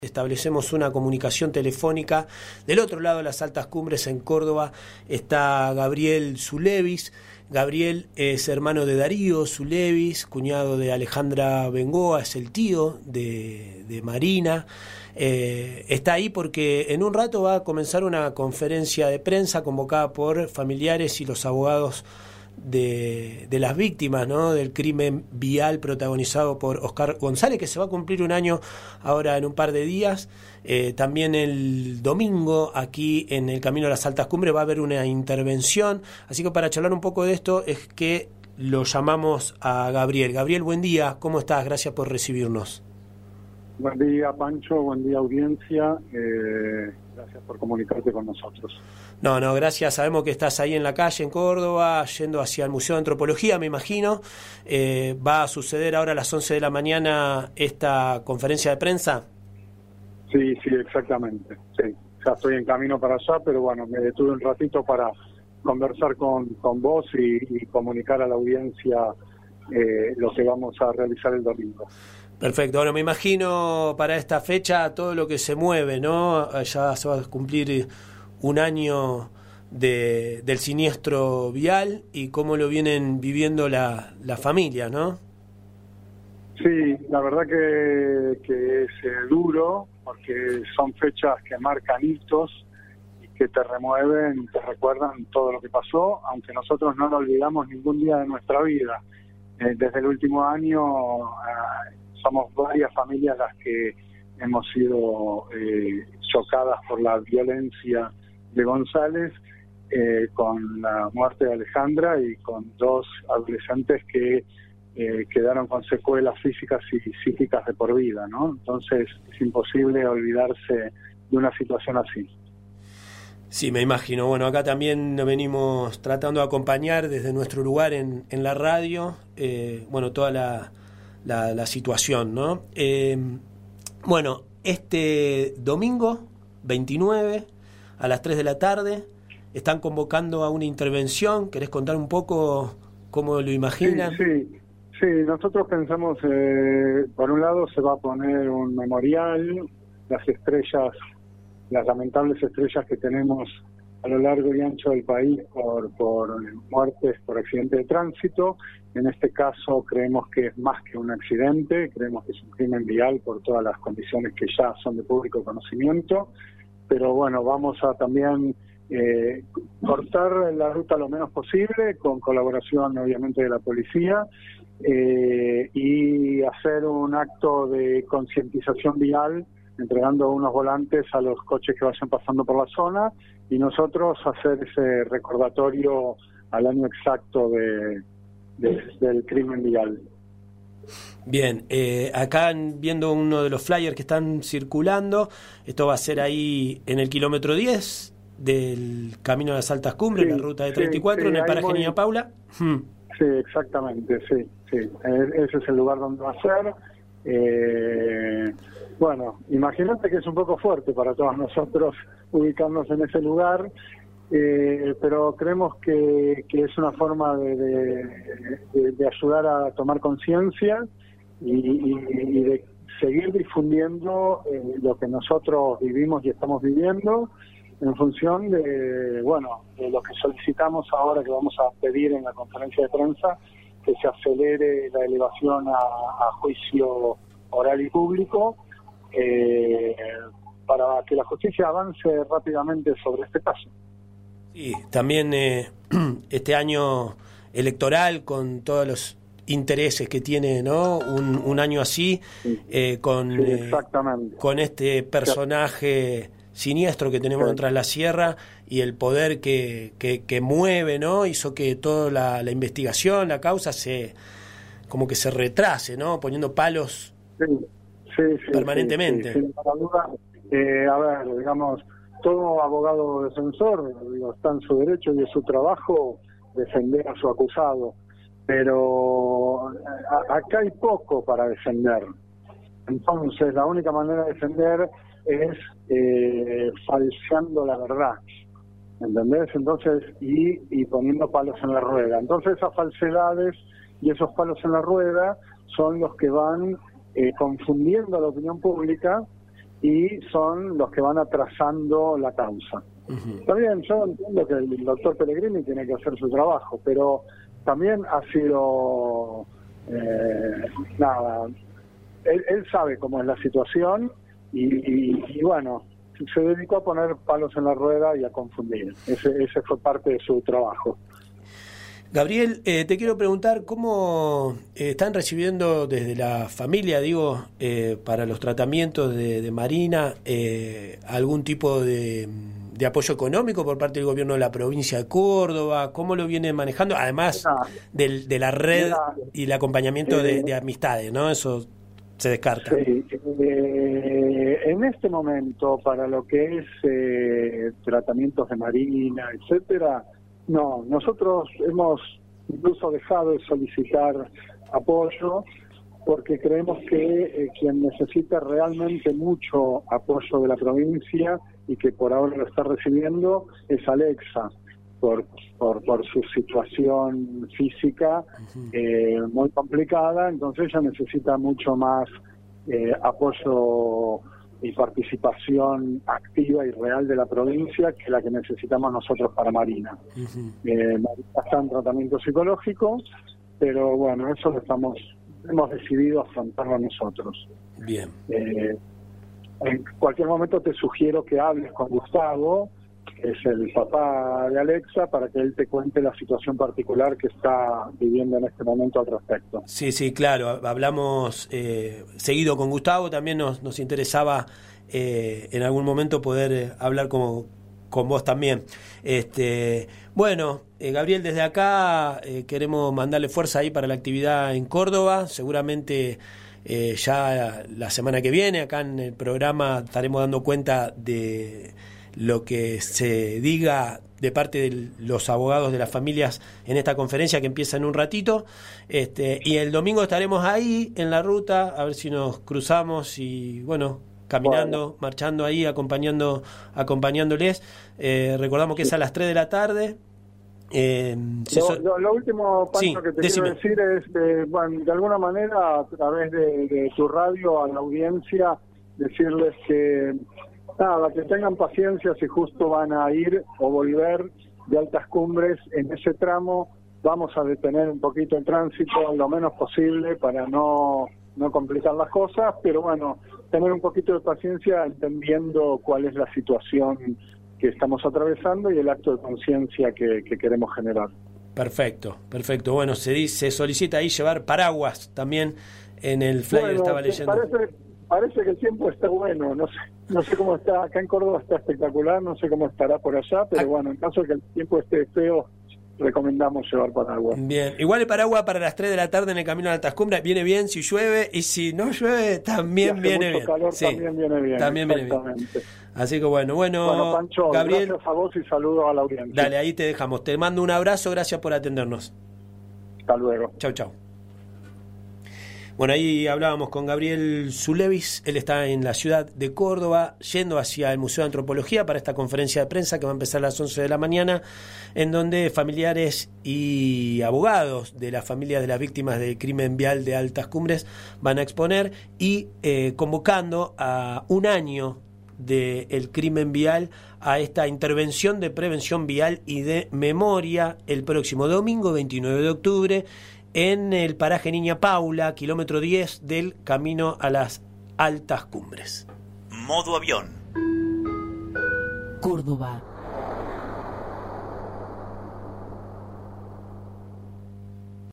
Establecemos una comunicación telefónica. Del otro lado de las Altas Cumbres, en Córdoba, está Gabriel Zulevis. Gabriel es hermano de Darío Zulevis, cuñado de Alejandra Bengoa, es el tío de Marina. Está ahí porque en un rato va a comenzar una conferencia de prensa convocada por familiares y los abogados de las víctimas, ¿no?, del crimen vial protagonizado por Oscar González, que se va a cumplir un año ahora en un par de días. También el domingo aquí en el Camino a las Altas Cumbres va a haber una intervención, así que para charlar un poco de esto es que lo llamamos a Gabriel. Gabriel, buen día, ¿cómo estás? Gracias por recibirnos. Buen día, Pancho, buen día, audiencia. Gracias por comunicarte con nosotros. No, gracias. Sabemos que estás ahí en la calle, en Córdoba, yendo hacia el Museo de Antropología, me imagino. ¿Va a suceder ahora a las 11 de la mañana esta conferencia de prensa? Sí, exactamente. Sí, ya estoy en camino para allá, pero bueno, me detuve un ratito para conversar con vos y comunicar a la audiencia lo que vamos a realizar el domingo. Perfecto. Bueno, me imagino para esta fecha todo lo que se mueve, ¿no? Ya se va a cumplir un año del siniestro vial y cómo lo vienen viviendo la familia, ¿no? Sí, la verdad que es duro, porque son fechas que marcan hitos y que te remueven, te recuerdan todo lo que pasó, aunque nosotros no lo olvidamos ningún día de nuestra vida. Desde el último año somos varias familias las que hemos sido chocadas por la violencia de González, con la muerte de Alejandra y con dos adolescentes que quedaron con secuelas físicas y psíquicas de por vida, ¿no? Entonces es imposible olvidarse de una situación así. Sí, me imagino. Bueno, acá también nos venimos tratando de acompañar desde nuestro lugar en la radio, toda la situación, ¿no? Bueno, este domingo 29 a las 3 de la tarde están convocando a una intervención. ¿Querés contar un poco cómo lo imaginan? Sí, nosotros pensamos, por un lado se va a poner un memorial, las lamentables estrellas que tenemos a lo largo y ancho del país por muertes por accidente de tránsito. En este caso creemos que es más que un accidente, creemos que es un crimen vial por todas las condiciones que ya son de público conocimiento, pero bueno, vamos a también cortar la ruta lo menos posible, con colaboración obviamente de la policía, y hacer un acto de concientización vial, entregando unos volantes a los coches que vayan pasando por la zona, y nosotros hacer ese recordatorio al año exacto del crimen vial. Bien, acá viendo uno de los flyers que están circulando, esto va a ser ahí en el kilómetro 10 del Camino a las Altas Cumbres, la ruta de 34, en el paraje Niña Paula. Sí, exactamente, sí. Ese es el lugar donde va a ser. Bueno, imagínate que es un poco fuerte para todos nosotros ubicarnos en ese lugar, pero creemos que es una forma de ayudar a tomar conciencia y de seguir difundiendo lo que nosotros vivimos y estamos viviendo, en función de lo que solicitamos ahora, que vamos a pedir en la conferencia de prensa, que se acelere la elevación a juicio oral y público, para que la justicia avance rápidamente sobre este caso. Sí, también este año electoral, con todos los intereses que tiene, ¿no? Un año así, con este personaje siniestro que tenemos detrás de la sierra y el poder que mueve, ¿no? Hizo que toda la investigación, la causa como que se retrase, ¿no? Poniendo palos permanentemente. Sin duda. A ver, digamos, todo abogado defensor está en su derecho y es su trabajo defender a su acusado, pero acá hay poco para defender. Entonces la única manera de defender es falseando la verdad, ¿entendés? Entonces, y poniendo palos en la rueda. Entonces esas falsedades y esos palos en la rueda son los que van confundiendo a la opinión pública y son los que van atrasando la causa. También yo entiendo que el doctor Pellegrini tiene que hacer su trabajo, pero también ha sido él sabe cómo es la situación y bueno, se dedicó a poner palos en la rueda y a confundir. Ese fue parte de su trabajo. Gabriel, te quiero preguntar cómo están recibiendo desde la familia, para los tratamientos de Marina, algún tipo de apoyo económico por parte del gobierno de la provincia de Córdoba. ¿Cómo lo viene manejando? Además de la red y el acompañamiento de amistades, ¿no? Eso se descarta. Sí, en este momento, para lo que es tratamientos de Marina, etcétera, no, nosotros hemos incluso dejado de solicitar apoyo porque creemos que quien necesita realmente mucho apoyo de la provincia y que por ahora lo está recibiendo es Alexa, por su situación física muy complicada. Entonces ella necesita mucho más apoyo y participación activa y real de la provincia que la que necesitamos nosotros para Marina. Marina está en tratamiento psicológico, pero bueno, eso hemos decidido afrontarlo nosotros. Bien. En cualquier momento te sugiero que hables con Gustavo, que es el papá de Alexa, para que él te cuente la situación particular que está viviendo en este momento al respecto. Sí, claro, hablamos seguido con Gustavo, también nos interesaba en algún momento poder hablar con vos también. Bueno, Gabriel, desde acá queremos mandarle fuerza ahí para la actividad en Córdoba. Seguramente ya la semana que viene acá en el programa estaremos dando cuenta de lo que se diga de parte de los abogados de las familias en esta conferencia que empieza en un ratito, y el domingo estaremos ahí en la ruta a ver si nos cruzamos y caminando, marchando ahí, acompañándoles. Recordamos que es a las 3 de la tarde. Lo último, Pancho, que te quiero decir es que, de alguna manera, a través de tu radio a la audiencia, decirles que que tengan paciencia si justo van a ir o volver de Altas Cumbres en ese tramo. Vamos a detener un poquito el tránsito lo menos posible para no complicar las cosas, pero tener un poquito de paciencia entendiendo cuál es la situación que estamos atravesando y el acto de conciencia que queremos generar. Perfecto. Bueno, se solicita ahí llevar paraguas también en el flyer, estaba leyendo. Parece que el tiempo está bueno, no sé cómo está, acá en Córdoba está espectacular, no sé cómo estará por allá, pero en caso de que el tiempo esté feo, recomendamos llevar paraguas. Bien, igual el paraguas para las 3 de la tarde en el camino a Altas Cumbres viene bien si llueve, y si no llueve también viene bien. Calor, sí, también viene bien. Así que bueno, Pancho, Gabriel, gracias a vos y saludos a la audiencia. Dale, ahí te dejamos, te mando un abrazo, gracias por atendernos. Hasta luego. Chau. Bueno, ahí hablábamos con Gabriel Zulevis, él está en la ciudad de Córdoba, yendo hacia el Museo de Antropología para esta conferencia de prensa que va a empezar a las 11 de la mañana, en donde familiares y abogados de las familias de las víctimas del crimen vial de Altas Cumbres van a exponer y convocando a un año del crimen vial a esta intervención de prevención vial y de memoria el próximo domingo 29 de octubre en el paraje Niña Paula, kilómetro 10 del camino a las Altas Cumbres. Modo avión. Córdoba.